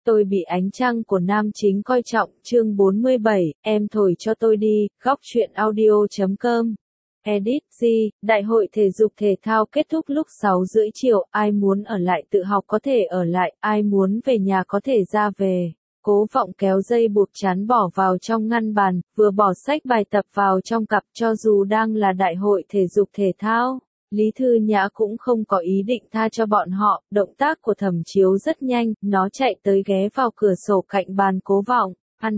Tôi bị ánh trăng của nam chính coi trọng, chương 47, em thổi cho tôi đi, góc truyện audio.com. Edit G, Đại hội thể dục thể thao kết thúc lúc 6 rưỡi chiều, ai muốn ở lại tự học có thể ở lại, ai muốn về nhà có thể ra về. Cố Vọng kéo dây buộc chắn bỏ vào trong ngăn bàn, vừa bỏ sách bài tập vào trong cặp cho dù đang là đại hội thể dục thể thao. Lý Thư Nhã cũng không có ý định tha cho bọn họ, động tác của Thẩm Chiếu rất nhanh, nó chạy tới ghé vào cửa sổ cạnh bàn Cố Vọng, ăn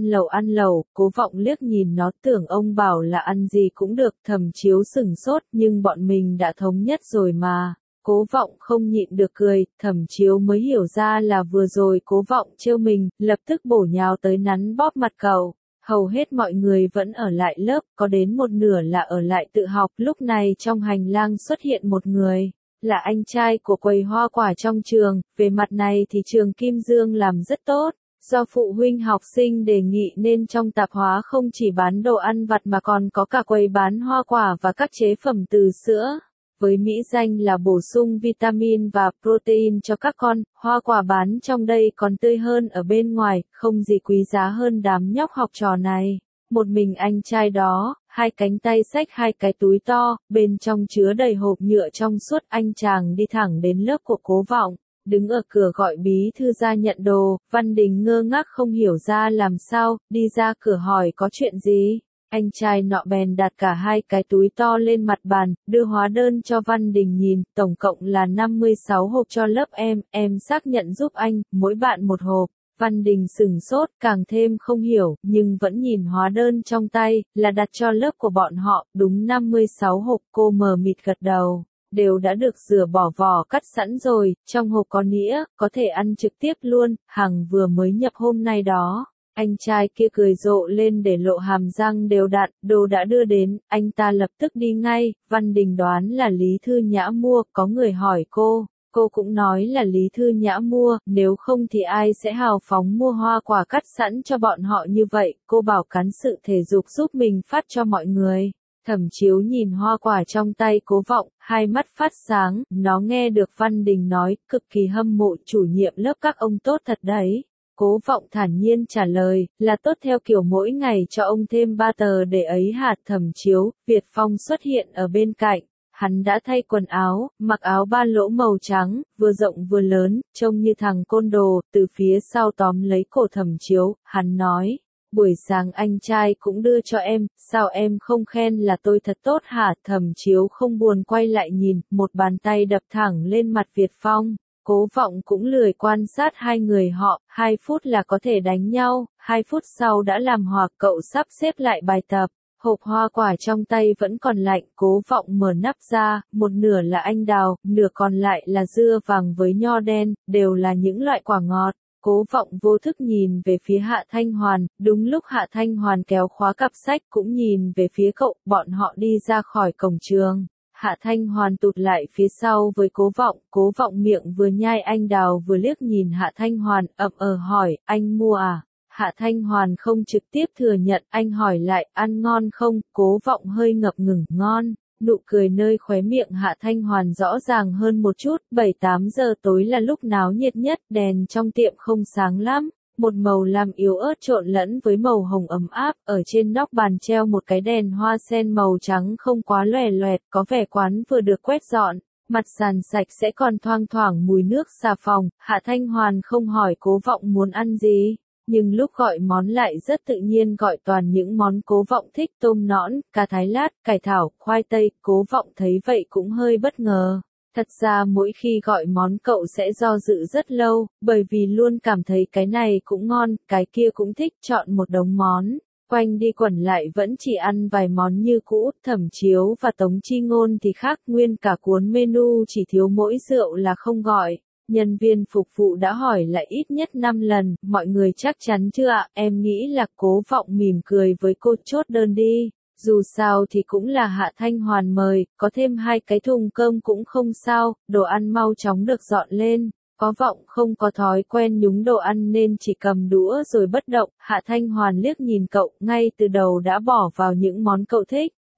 lẩu, Cố Vọng liếc nhìn nó tưởng ông bảo là ăn gì cũng được, Thẩm Chiếu sửng sốt nhưng bọn mình đã thống nhất rồi mà. Cố Vọng không nhịn được cười, Thẩm Chiếu mới hiểu ra là vừa rồi Cố Vọng trêu mình, lập tức bổ nhào tới nắn bóp mặt cậu. Hầu hết mọi người vẫn ở lại lớp, có đến một nửa là ở lại tự học. Lúc này trong hành lang xuất hiện một người, là anh trai của quầy hoa quả trong trường. Về mặt này thì trường Kim Dương làm rất tốt. Do phụ huynh học sinh đề nghị nên trong tạp hóa không chỉ bán đồ ăn vặt mà còn có cả quầy bán hoa quả và các chế phẩm từ sữa. Với mỹ danh là bổ sung vitamin và protein cho các con, hoa quả bán trong đây còn tươi hơn ở bên ngoài, không gì quý giá hơn đám nhóc học trò này. Một mình anh trai đó, hai cánh tay xách hai cái túi to, bên trong chứa đầy hộp nhựa trong suốt. Anh chàng đi thẳng đến lớp của Cố Vọng, đứng ở cửa gọi bí thư ra nhận đồ. Văn Đình ngơ ngác không hiểu ra làm sao, đi ra cửa hỏi có chuyện gì. Anh trai nọ bèn đặt cả hai cái túi to lên mặt bàn, đưa hóa đơn cho Văn Đình nhìn, tổng cộng là 56 hộp cho lớp em xác nhận giúp anh, mỗi bạn một hộp. Văn Đình sửng sốt, càng thêm không hiểu, nhưng vẫn nhìn hóa đơn trong tay, là đặt cho lớp của bọn họ, đúng 56 hộp. Cô mờ mịt gật đầu, đều đã được rửa bỏ vỏ cắt sẵn rồi, trong hộp có nĩa, có thể ăn trực tiếp luôn, hàng vừa mới nhập hôm nay đó. Anh trai kia cười rộ lên để lộ hàm răng đều đặn, đồ đã đưa đến, anh ta lập tức đi ngay. Văn Đình đoán là Lý Thư Nhã mua, có người hỏi cô cũng nói là Lý Thư Nhã mua, nếu không thì ai sẽ hào phóng mua hoa quả cắt sẵn cho bọn họ như vậy. Cô bảo cán sự thể dục giúp mình phát cho mọi người. Thẩm Chiếu nhìn hoa quả trong tay Cố Vọng, hai mắt phát sáng, nó nghe được Văn Đình nói, cực kỳ hâm mộ chủ nhiệm lớp các ông tốt thật đấy. Cố Vọng thản nhiên trả lời, là tốt theo kiểu mỗi ngày cho ông thêm 3 tờ để ấy hạt. Thẩm Chiếu, Việt Phong xuất hiện ở bên cạnh, hắn đã thay quần áo, mặc áo ba lỗ màu trắng, vừa rộng vừa lớn, trông như thằng côn đồ, từ phía sau tóm lấy cổ Thẩm Chiếu, hắn nói, buổi sáng anh trai cũng đưa cho em, sao em không khen là tôi thật tốt hả? Thẩm Chiếu không buồn quay lại nhìn, một bàn tay đập thẳng lên mặt Việt Phong. Cố Vọng cũng lười quan sát hai người họ, 2 phút là có thể đánh nhau, 2 phút sau đã làm hòa. Cậu sắp xếp lại bài tập, hộp hoa quả trong tay vẫn còn lạnh. Cố Vọng mở nắp ra, một nửa là anh đào, nửa còn lại là dưa vàng với nho đen, đều là những loại quả ngọt. Cố Vọng vô thức nhìn về phía Hạ Thanh Hoàn, đúng lúc Hạ Thanh Hoàn kéo khóa cặp sách cũng nhìn về phía cậu, bọn họ đi ra khỏi cổng trường. Hạ Thanh Hoàn tụt lại phía sau với Cố Vọng miệng vừa nhai anh đào vừa liếc nhìn Hạ Thanh Hoàn, hỏi, anh mua à? Hạ Thanh Hoàn không trực tiếp thừa nhận, anh hỏi lại, ăn ngon không? Cố Vọng hơi ngập ngừng, ngon. Nụ cười nơi khóe miệng Hạ Thanh Hoàn rõ ràng hơn một chút. 7-8 giờ tối là lúc náo nhiệt nhất, đèn trong tiệm không sáng lắm. Một màu lam yếu ớt trộn lẫn với màu hồng ấm áp, ở trên nóc bàn treo một cái đèn hoa sen màu trắng không quá lòe loẹt, có vẻ quán vừa được quét dọn, mặt sàn sạch sẽ còn thoang thoảng mùi nước xà phòng. Hạ Thanh Hoàn không hỏi Cố Vọng muốn ăn gì, nhưng lúc gọi món lại rất tự nhiên gọi toàn những món Cố Vọng thích, tôm nõn, cá thái lát, cải thảo, khoai tây. Cố Vọng thấy vậy cũng hơi bất ngờ. Thật ra mỗi khi gọi món cậu sẽ do dự rất lâu, bởi vì luôn cảm thấy cái này cũng ngon, cái kia cũng thích, chọn một đống món. Quanh đi quẩn lại vẫn chỉ ăn vài món như cũ. Thẩm Chiếu và Tống Chi Ngôn thì khác, nguyên cả cuốn menu chỉ thiếu mỗi rượu là không gọi. Nhân viên phục vụ đã hỏi lại ít nhất 5 lần, mọi người chắc chắn chưa ạ? Em nghĩ là. Cố Vọng mỉm cười với cô, chốt đơn đi. Dù sao thì cũng là Hạ Thanh Hoàn mời, có thêm 2 cái thùng cơm cũng không sao, đồ ăn mau chóng được dọn lên. Có Vọng không có thói quen nhúng đồ ăn nên chỉ cầm đũa rồi bất động. Hạ Thanh Hoàn liếc nhìn cậu, ngay từ đầu đã bỏ vào những món cậu thích,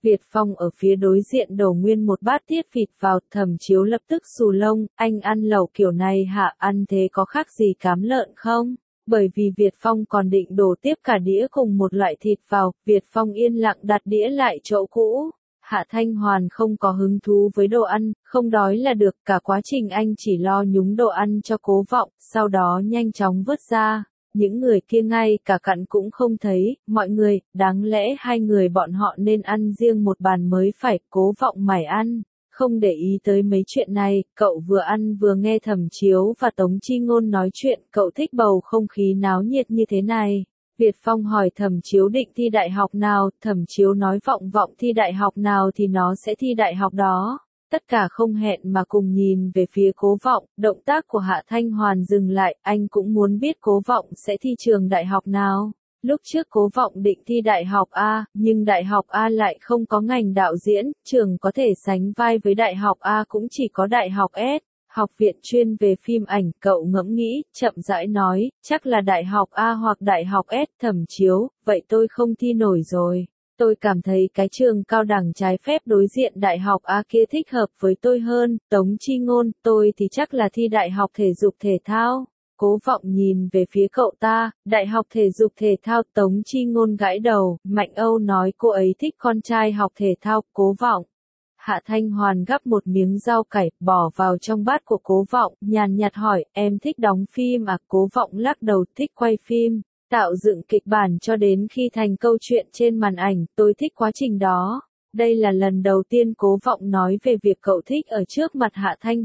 Việt Phong ở phía đối diện đổ nguyên một bát tiết vịt vào, Thẩm Chiếu lập tức xù lông, anh ăn lẩu kiểu này hả, ăn thế có khác gì cám lợn không? Bởi vì Việt Phong còn định đổ tiếp cả đĩa cùng một loại thịt vào, Việt Phong yên lặng đặt đĩa lại chỗ cũ. Hạ Thanh Hoàn không có hứng thú với đồ ăn, không đói là được, cả quá trình anh chỉ lo nhúng đồ ăn cho Cố Vọng, sau đó nhanh chóng vớt ra. Những người kia ngay cả cặn cũng không thấy, mọi người, đáng lẽ hai người bọn họ nên ăn riêng một bàn mới phải, Cố Vọng mải ăn, không để ý tới mấy chuyện này, cậu vừa ăn vừa nghe Thẩm Chiếu và Tống Chi Ngôn nói chuyện, cậu thích bầu không khí náo nhiệt như thế này. Việt Phong hỏi Thẩm Chiếu định thi đại học nào, Thẩm Chiếu nói Vọng thi đại học nào thì nó sẽ thi đại học đó. Tất cả không hẹn mà cùng nhìn về phía Cố Vọng, động tác của Hạ Thanh Hoàn dừng lại, anh cũng muốn biết Cố Vọng sẽ thi trường đại học nào. Lúc trước Cố Vọng định thi đại học A, nhưng đại học A lại không có ngành đạo diễn, trường có thể sánh vai với đại học A cũng chỉ có đại học S. Học viện chuyên về phim ảnh, cậu ngẫm nghĩ, chậm rãi nói, chắc là đại học A hoặc đại học S. Thẩm Chiếu, vậy tôi không thi nổi rồi. Tôi cảm thấy cái trường cao đẳng trái phép đối diện đại học A kia thích hợp với tôi hơn. Tống Chi Ngôn, tôi thì chắc là thi đại học thể dục thể thao. Cố Vọng nhìn về phía cậu ta, đại học thể dục thể thao. Tống Chi Ngôn gãi đầu, Mạnh Âu nói cô ấy thích con trai học thể thao. Cố Vọng. Hạ Thanh Hoàn gắp một miếng rau cải, bỏ vào trong bát của Cố Vọng, nhàn nhạt hỏi, em thích đóng phim à? Cố Vọng lắc đầu, thích quay phim, tạo dựng kịch bản cho đến khi thành câu chuyện trên màn ảnh, tôi thích quá trình đó. Đây là lần đầu tiên Cố Vọng nói về việc cậu thích ở trước mặt Hạ Thanh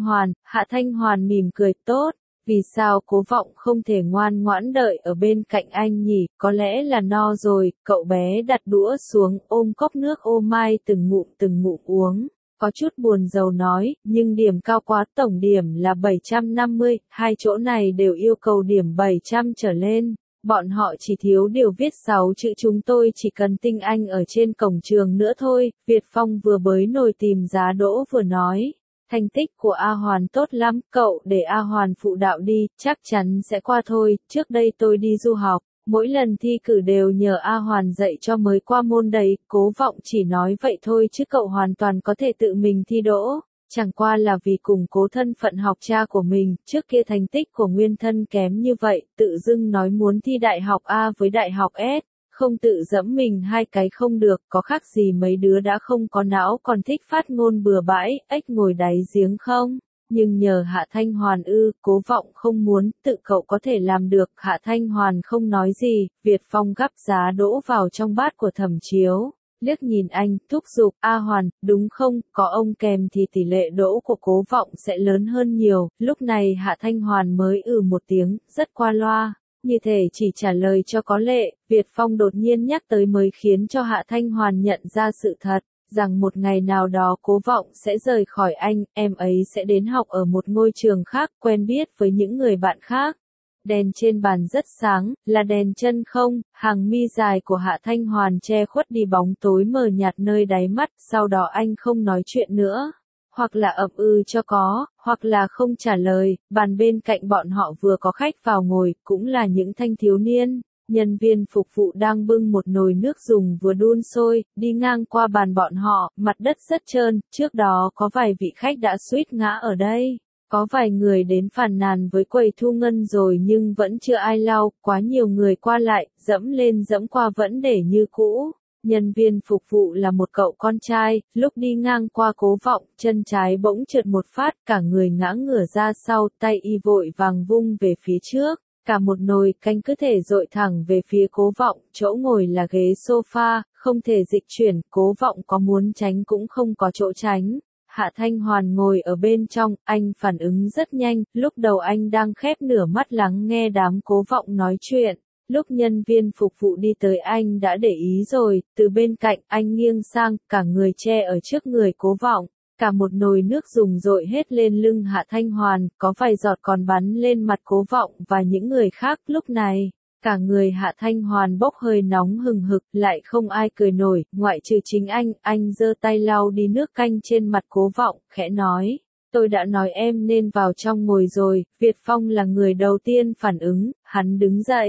Hoàn mỉm cười, tốt. Vì sao Cố Vọng không thể ngoan ngoãn đợi ở bên cạnh anh nhỉ, có lẽ là no rồi, cậu bé đặt đũa xuống, ôm cốc nước ô mai từng ngụm uống, có chút buồn rầu nói, nhưng điểm cao quá, tổng điểm là 750, hai chỗ này đều yêu cầu điểm 700 trở lên. Bọn họ chỉ thiếu điều viết 6 chữ chúng tôi chỉ cần tinh anh ở trên cổng trường nữa thôi, Việt Phong vừa bới nồi tìm giá đỗ vừa nói. Thành tích của A Hoàn tốt lắm, cậu để A Hoàn phụ đạo đi, chắc chắn sẽ qua thôi, trước đây tôi đi du học, mỗi lần thi cử đều nhờ A Hoàn dạy cho mới qua môn đấy, Cố Vọng chỉ nói vậy thôi chứ cậu hoàn toàn có thể tự mình thi đỗ, chẳng qua là vì củng cố thân phận học cha của mình, trước kia thành tích của nguyên thân kém như vậy, tự dưng nói muốn thi đại học A với đại học S. Không tự dẫm mình hai cái không được, có khác gì mấy đứa đã không có não còn thích phát ngôn bừa bãi, ếch ngồi đáy giếng không? Nhưng nhờ Hạ Thanh Hoàn Cố Vọng không muốn, tự cậu có thể làm được, Hạ Thanh Hoàn không nói gì, Việt Phong gắp giá đỗ vào trong bát của Thẩm Chiếu, liếc nhìn anh, thúc giục, A Hoàn, đúng không, có ông kèm thì tỷ lệ đỗ của Cố Vọng sẽ lớn hơn nhiều, lúc này Hạ Thanh Hoàn mới một tiếng, rất qua loa. Như thể chỉ trả lời cho có lệ, Việt Phong đột nhiên nhắc tới mới khiến cho Hạ Thanh Hoàn nhận ra sự thật, rằng một ngày nào đó Cố Vọng sẽ rời khỏi anh, em ấy sẽ đến học ở một ngôi trường khác, quen biết với những người bạn khác. Đèn trên bàn rất sáng, là đèn chân không, hàng mi dài của Hạ Thanh Hoàn che khuất đi bóng tối mờ nhạt nơi đáy mắt, sau đó anh không nói chuyện nữa. Hoặc là ậm cho có, hoặc là không trả lời, bàn bên cạnh bọn họ vừa có khách vào ngồi, cũng là những thanh thiếu niên. Nhân viên phục vụ đang bưng một nồi nước dùng vừa đun sôi, đi ngang qua bàn bọn họ, mặt đất rất trơn, trước đó có vài vị khách đã suýt ngã ở đây. Có vài người đến phàn nàn với quầy thu ngân rồi nhưng vẫn chưa ai lau, quá nhiều người qua lại, dẫm lên dẫm qua vẫn để như cũ. Nhân viên phục vụ là một cậu con trai, lúc đi ngang qua Cố Vọng, chân trái bỗng trượt một phát, cả người ngã ngửa ra sau, tay y vội vàng vung về phía trước, cả một nồi canh cứ thể dội thẳng về phía Cố Vọng, chỗ ngồi là ghế sofa, không thể dịch chuyển, Cố Vọng có muốn tránh cũng không có chỗ tránh. Hạ Thanh Hoàn ngồi ở bên trong, anh phản ứng rất nhanh, lúc đầu anh đang khép nửa mắt lắng nghe đám Cố Vọng nói chuyện. Lúc nhân viên phục vụ đi tới anh đã để ý rồi, từ bên cạnh anh nghiêng sang, cả người che ở trước người Cố Vọng, cả một nồi nước dùng dội hết lên lưng Hạ Thanh Hoàn, có vài giọt còn bắn lên mặt Cố Vọng và những người khác. Lúc này, cả người Hạ Thanh Hoàn bốc hơi nóng hừng hực, lại không ai cười nổi, ngoại trừ chính anh giơ tay lau đi nước canh trên mặt Cố Vọng, khẽ nói. Tôi đã nói em nên vào trong ngồi rồi, Việt Phong là người đầu tiên phản ứng, hắn đứng dậy.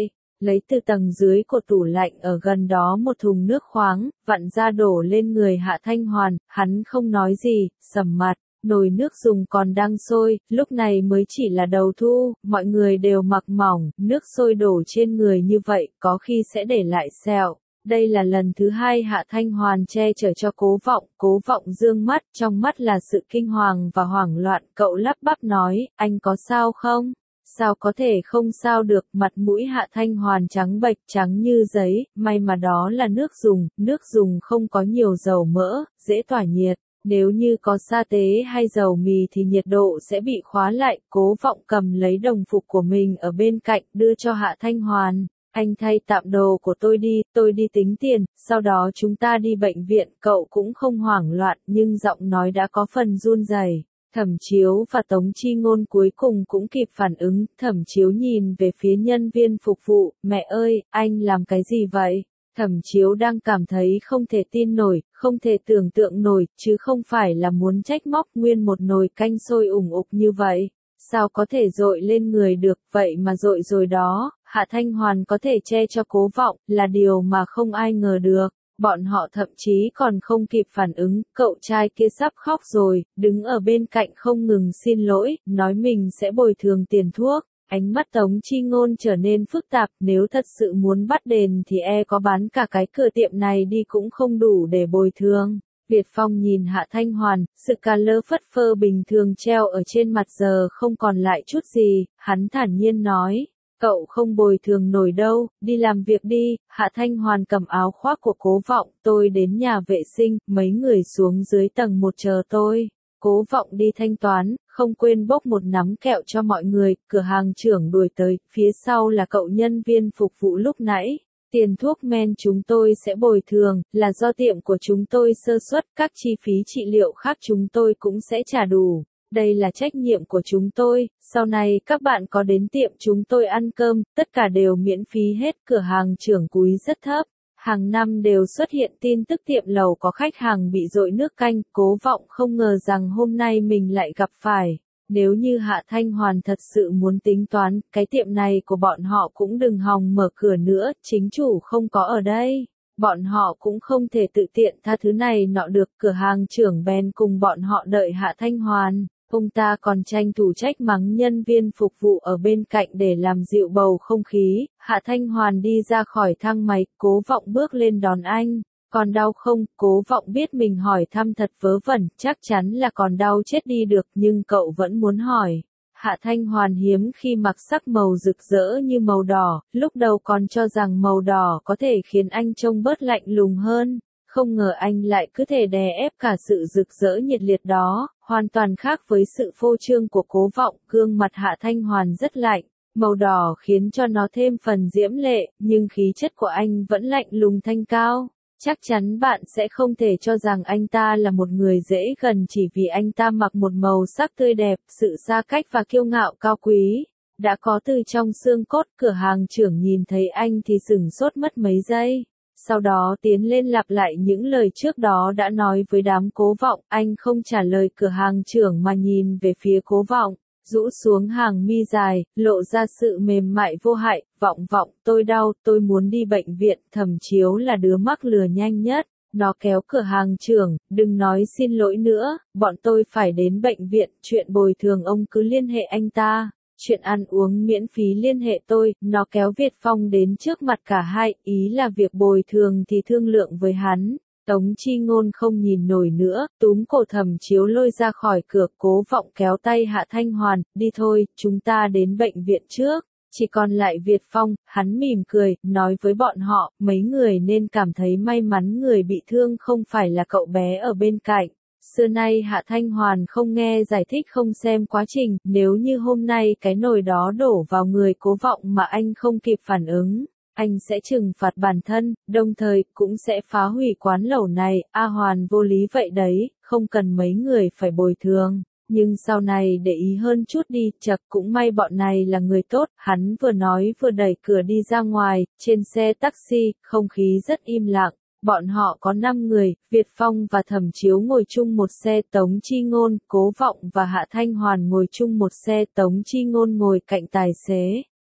lấy từ tầng dưới của tủ lạnh ở gần đó một thùng nước khoáng, vặn ra đổ lên người Hạ Thanh Hoàn, hắn không nói gì, sầm mặt. Nồi nước dùng còn đang sôi, lúc này mới chỉ là đầu thu, mọi người đều mặc mỏng, nước sôi đổ trên người như vậy, có khi sẽ để lại sẹo. Đây là lần thứ hai Hạ Thanh Hoàn che chở cho Cố Vọng dương mắt, trong mắt là sự kinh hoàng và hoảng loạn, cậu lắp bắp nói, anh có sao không? Sao có thể không sao được, mặt mũi Hạ Thanh Hoàn trắng bệch trắng như giấy, may mà đó là nước dùng không có nhiều dầu mỡ, dễ tỏa nhiệt. Nếu như có sa tế hay dầu mì thì nhiệt độ sẽ bị khóa lại, Cố Vọng cầm lấy đồng phục của mình ở bên cạnh đưa cho Hạ Thanh Hoàn. Anh thay tạm đồ của tôi đi tính tiền, sau đó chúng ta đi bệnh viện, cậu cũng không hoảng loạn nhưng giọng nói đã có phần run rẩy. Thẩm Chiếu và Tống Chi Ngôn cuối cùng cũng kịp phản ứng, Thẩm Chiếu nhìn về phía nhân viên phục vụ, mẹ ơi, anh làm cái gì vậy? Thẩm Chiếu đang cảm thấy không thể tin nổi, không thể tưởng tượng nổi, chứ không phải là muốn trách móc nguyên một nồi canh sôi ủng ục như vậy. Sao có thể dội lên người được, vậy mà dội rồi đó, Hạ Thanh Hoàn có thể che cho Cố Vọng, là điều mà không ai ngờ được. Bọn họ thậm chí còn không kịp phản ứng, cậu trai kia sắp khóc rồi, đứng ở bên cạnh không ngừng xin lỗi, nói mình sẽ bồi thường tiền thuốc. Ánh mắt Tống Chi Ngôn trở nên phức tạp, nếu thật sự muốn bắt đền thì có bán cả cái cửa tiệm này đi cũng không đủ để bồi thường. Việt Phong nhìn Hạ Thanh Hoàn, sự cà lơ phất phơ bình thường treo ở trên mặt giờ không còn lại chút gì, hắn thản nhiên nói. Cậu không bồi thường nổi đâu, đi làm việc đi, Hạ Thanh Hoàn cầm áo khoác của Cố Vọng, tôi đến nhà vệ sinh, mấy người xuống dưới tầng 1 chờ tôi. Cố Vọng đi thanh toán, không quên bốc một nắm kẹo cho mọi người, cửa hàng trưởng đuổi tới, phía sau là cậu nhân viên phục vụ lúc nãy. Tiền thuốc men chúng tôi sẽ bồi thường, là do tiệm của chúng tôi sơ suất, các chi phí trị liệu khác chúng tôi cũng sẽ trả đủ. Đây là trách nhiệm của chúng tôi, sau này các bạn có đến tiệm chúng tôi ăn cơm, tất cả đều miễn phí hết, cửa hàng trưởng cúi rất thấp. Hàng năm đều xuất hiện tin tức tiệm lẩu có khách hàng bị dội nước canh, Cố Vọng không ngờ rằng hôm nay mình lại gặp phải. Nếu như Hạ Thanh Hoàn thật sự muốn tính toán, cái tiệm này của bọn họ cũng đừng hòng mở cửa nữa, chính chủ không có ở đây. Bọn họ cũng không thể tự tiện tha thứ này nọ được, cửa hàng trưởng bèn cùng bọn họ đợi Hạ Thanh Hoàn. Ông ta còn tranh thủ trách mắng nhân viên phục vụ ở bên cạnh để làm dịu bầu không khí. Hạ Thanh Hoàn đi ra khỏi thang máy, Cố Vọng bước lên đón anh. Còn đau không? Cố Vọng biết mình hỏi thăm thật vớ vẩn, chắc chắn là còn đau chết đi được, nhưng cậu vẫn muốn hỏi. Hạ Thanh Hoàn hiếm khi mặc sắc màu rực rỡ như màu đỏ, lúc đầu còn cho rằng màu đỏ có thể khiến anh trông bớt lạnh lùng hơn. Không ngờ anh lại cứ thể đè ép cả sự rực rỡ nhiệt liệt đó, hoàn toàn khác với sự phô trương của Cố Vọng, gương mặt Hạ Thanh Hoàn rất lạnh, màu đỏ khiến cho nó thêm phần diễm lệ, nhưng khí chất của anh vẫn lạnh lùng thanh cao. Chắc chắn bạn sẽ không thể cho rằng anh ta là một người dễ gần chỉ vì anh ta mặc một màu sắc tươi đẹp, sự xa cách và kiêu ngạo cao quý. Đã có từ trong xương cốt, cửa hàng trưởng nhìn thấy anh thì sửng sốt mất mấy giây. Sau đó tiến lên lặp lại những lời trước đó đã nói với đám Cố Vọng, anh không trả lời cửa hàng trưởng mà nhìn về phía Cố Vọng, rũ xuống hàng mi dài, lộ ra sự mềm mại vô hại, Vọng, tôi đau, tôi muốn đi bệnh viện, Thẩm Chiếu là đứa mắc lừa nhanh nhất. Nó kéo cửa hàng trưởng, đừng nói xin lỗi nữa, bọn tôi phải đến bệnh viện, chuyện bồi thường ông cứ liên hệ anh ta. Chuyện ăn uống miễn phí liên hệ tôi, nó kéo Việt Phong đến trước mặt cả hai, ý là việc bồi thường thì thương lượng với hắn. Tống Chi Ngôn không nhìn nổi nữa, túm cổ Thẩm Chiếu lôi ra khỏi cửa, Cố Vọng kéo tay Hạ Thanh Hoàn, đi thôi, chúng ta đến bệnh viện trước. Chỉ còn lại Việt Phong, hắn mỉm cười, nói với bọn họ, mấy người nên cảm thấy may mắn người bị thương không phải là cậu bé ở bên cạnh. Xưa nay Hạ Thanh Hoàn không nghe giải thích không xem quá trình, nếu như hôm nay cái nồi đó đổ vào người Cố Vọng mà anh không kịp phản ứng, anh sẽ trừng phạt bản thân, đồng thời cũng sẽ phá hủy quán lẩu này, A Hoàn vô lý vậy đấy, không cần mấy người phải bồi thường. Nhưng sau này để ý hơn chút đi, chật cũng may bọn này là người tốt, hắn vừa nói vừa đẩy cửa đi ra ngoài, trên xe taxi, không khí rất im lặng. Bọn họ có 5 người, Việt Phong và Thẩm Chiếu ngồi chung một xe, Tống Chi Ngôn, Cố Vọng và Hạ Thanh Hoàn ngồi chung một xe, Tống Chi Ngôn ngồi cạnh tài xế.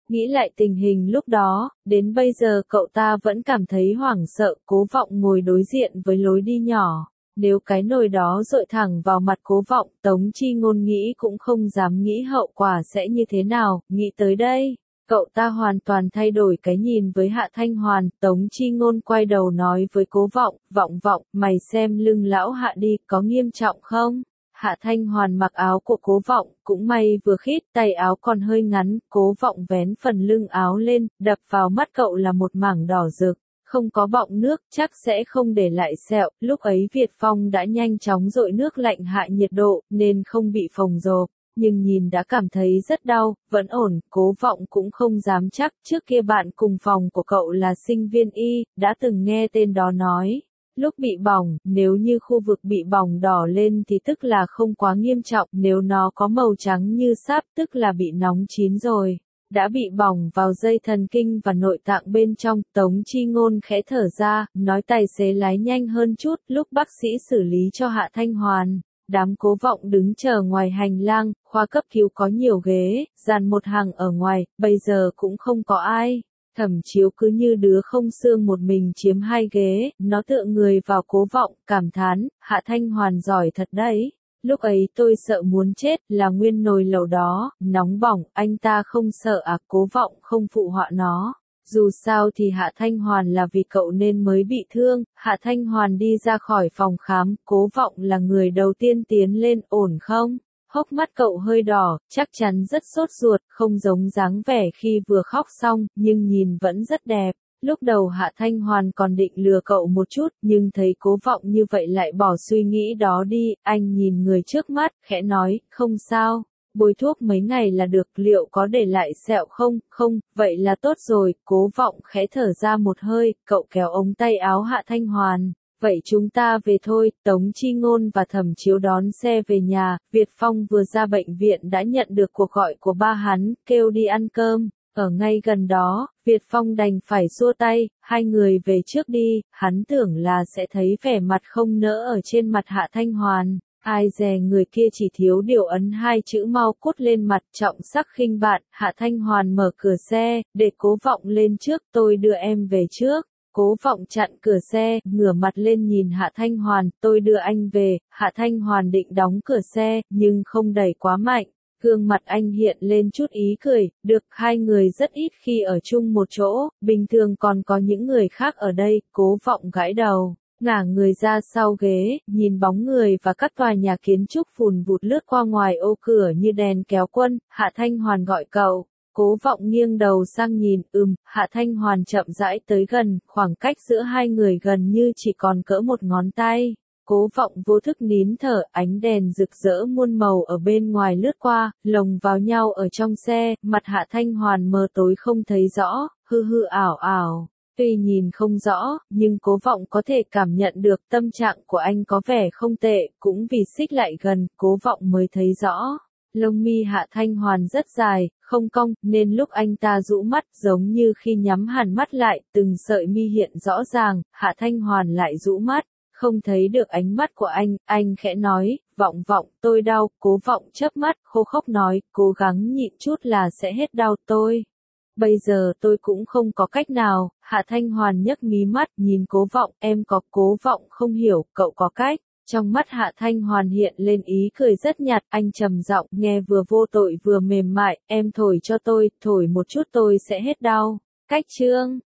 Nghĩ lại tình hình lúc đó, đến bây giờ cậu ta vẫn cảm thấy hoảng sợ. Cố Vọng ngồi đối diện với lối đi nhỏ. Nếu cái nồi đó dội thẳng vào mặt Cố Vọng, Tống Chi Ngôn nghĩ cũng không dám nghĩ hậu quả sẽ như thế nào. Nghĩ tới đây, cậu ta hoàn toàn thay đổi cái nhìn với Hạ Thanh Hoàn. Tống Chi Ngôn quay đầu nói với Cố Vọng, Vọng, mày xem lưng lão Hạ đi, có nghiêm trọng không? Hạ Thanh Hoàn mặc áo của Cố Vọng, cũng may vừa khít, tay áo còn hơi ngắn. Cố Vọng vén phần lưng áo lên, đập vào mắt cậu là một mảng đỏ rực. Không có bọng nước, chắc sẽ không để lại sẹo. Lúc ấy Việt Phong đã nhanh chóng dội nước lạnh hạ nhiệt độ, nên không bị phồng rộp. Nhưng nhìn đã cảm thấy rất đau, vẫn ổn. Cố Vọng cũng không dám chắc, trước kia bạn cùng phòng của cậu là sinh viên y, đã từng nghe tên đó nói. Lúc bị bỏng, nếu như khu vực bị bỏng đỏ lên thì tức là không quá nghiêm trọng, nếu nó có màu trắng như sáp tức là bị nóng chín rồi. Đã bị bỏng vào dây thần kinh và nội tạng bên trong. Tống Chi Ngôn khẽ thở ra, nói tài xế lái nhanh hơn chút. Lúc bác sĩ xử lý cho Hạ Thanh Hoàn, đám Cố Vọng đứng chờ ngoài hành lang. Khoa cấp cứu có nhiều ghế, dàn một hàng ở ngoài, bây giờ cũng không có ai. Thẩm Chiếu cứ như đứa không xương một mình chiếm 2 ghế, nó tựa người vào Cố Vọng, cảm thán, Hạ Thanh Hoàn giỏi thật đấy. Lúc ấy tôi sợ muốn chết, là nguyên nồi lẩu đó, nóng bỏng, anh ta không sợ à? Cố Vọng không phụ họa nó. Dù sao thì Hạ Thanh Hoàn là vì cậu nên mới bị thương. Hạ Thanh Hoàn đi ra khỏi phòng khám, Cố Vọng là người đầu tiên tiến lên. Ổn không? Hốc mắt cậu hơi đỏ, chắc chắn rất sốt ruột, không giống dáng vẻ khi vừa khóc xong, nhưng nhìn vẫn rất đẹp. Lúc đầu Hạ Thanh Hoàn còn định lừa cậu một chút, nhưng thấy Cố Vọng như vậy lại bỏ suy nghĩ đó đi. Anh nhìn người trước mắt, khẽ nói, không sao, bôi thuốc mấy ngày là được. Liệu có để lại sẹo không? Không, vậy là tốt rồi. Cố Vọng khẽ thở ra một hơi, cậu kéo ống tay áo Hạ Thanh Hoàn. Vậy chúng ta về thôi. Tống Chi Ngôn và Thẩm Chiếu đón xe về nhà. Việt Phong vừa ra bệnh viện đã nhận được cuộc gọi của ba hắn, kêu đi ăn cơm. Ở ngay gần đó, Việt Phong đành phải xua tay, hai người về trước đi. Hắn tưởng là sẽ thấy vẻ mặt không nỡ ở trên mặt Hạ Thanh Hoàn. Ai dè người kia chỉ thiếu điều ấn 2 chữ mau cốt lên mặt. Trọng sắc khinh bạn. Hạ Thanh Hoàn mở cửa xe, để Cố Vọng lên trước, tôi đưa em về trước. Cố Vọng chặn cửa xe, ngửa mặt lên nhìn Hạ Thanh Hoàn, tôi đưa anh về. Hạ Thanh Hoàn định đóng cửa xe, nhưng không đẩy quá mạnh. Gương mặt anh hiện lên chút ý cười, được, hai người rất ít khi ở chung một chỗ, bình thường còn có những người khác ở đây. Cố Vọng gãi đầu, ngả người ra sau ghế, nhìn bóng người và các tòa nhà kiến trúc phùn vụt lướt qua ngoài ô cửa như đèn kéo quân. Hạ Thanh Hoàn gọi cậu. Cố Vọng nghiêng đầu sang nhìn, Hạ Thanh Hoàn chậm rãi tới gần, khoảng cách giữa hai người gần như chỉ còn cỡ một ngón tay. Cố Vọng vô thức nín thở, ánh đèn rực rỡ muôn màu ở bên ngoài lướt qua, lồng vào nhau ở trong xe, mặt Hạ Thanh Hoàn mờ tối không thấy rõ, hư hư ảo ảo. Tuy nhìn không rõ, nhưng Cố Vọng có thể cảm nhận được tâm trạng của anh có vẻ không tệ, cũng vì xích lại gần, Cố Vọng mới thấy rõ. Lông mi Hạ Thanh Hoàn rất dài, không cong, nên lúc anh ta rũ mắt giống như khi nhắm hẳn mắt lại, từng sợi mi hiện rõ ràng. Hạ Thanh Hoàn lại rũ mắt, không thấy được ánh mắt của anh khẽ nói, Vọng, tôi đau. Cố Vọng chớp mắt, khô khốc nói, cố gắng nhịn chút là sẽ hết đau tôi. Bây giờ tôi cũng không có cách nào. Hạ Thanh Hoàn nhấc mí mắt, nhìn Cố Vọng, em có. Cố Vọng không hiểu, cậu có cách. Trong mắt Hạ Thanh Hoàn hiện lên ý cười rất nhạt, anh trầm giọng, nghe vừa vô tội vừa mềm mại, em thổi cho tôi, thổi một chút tôi sẽ hết đau. Cách chương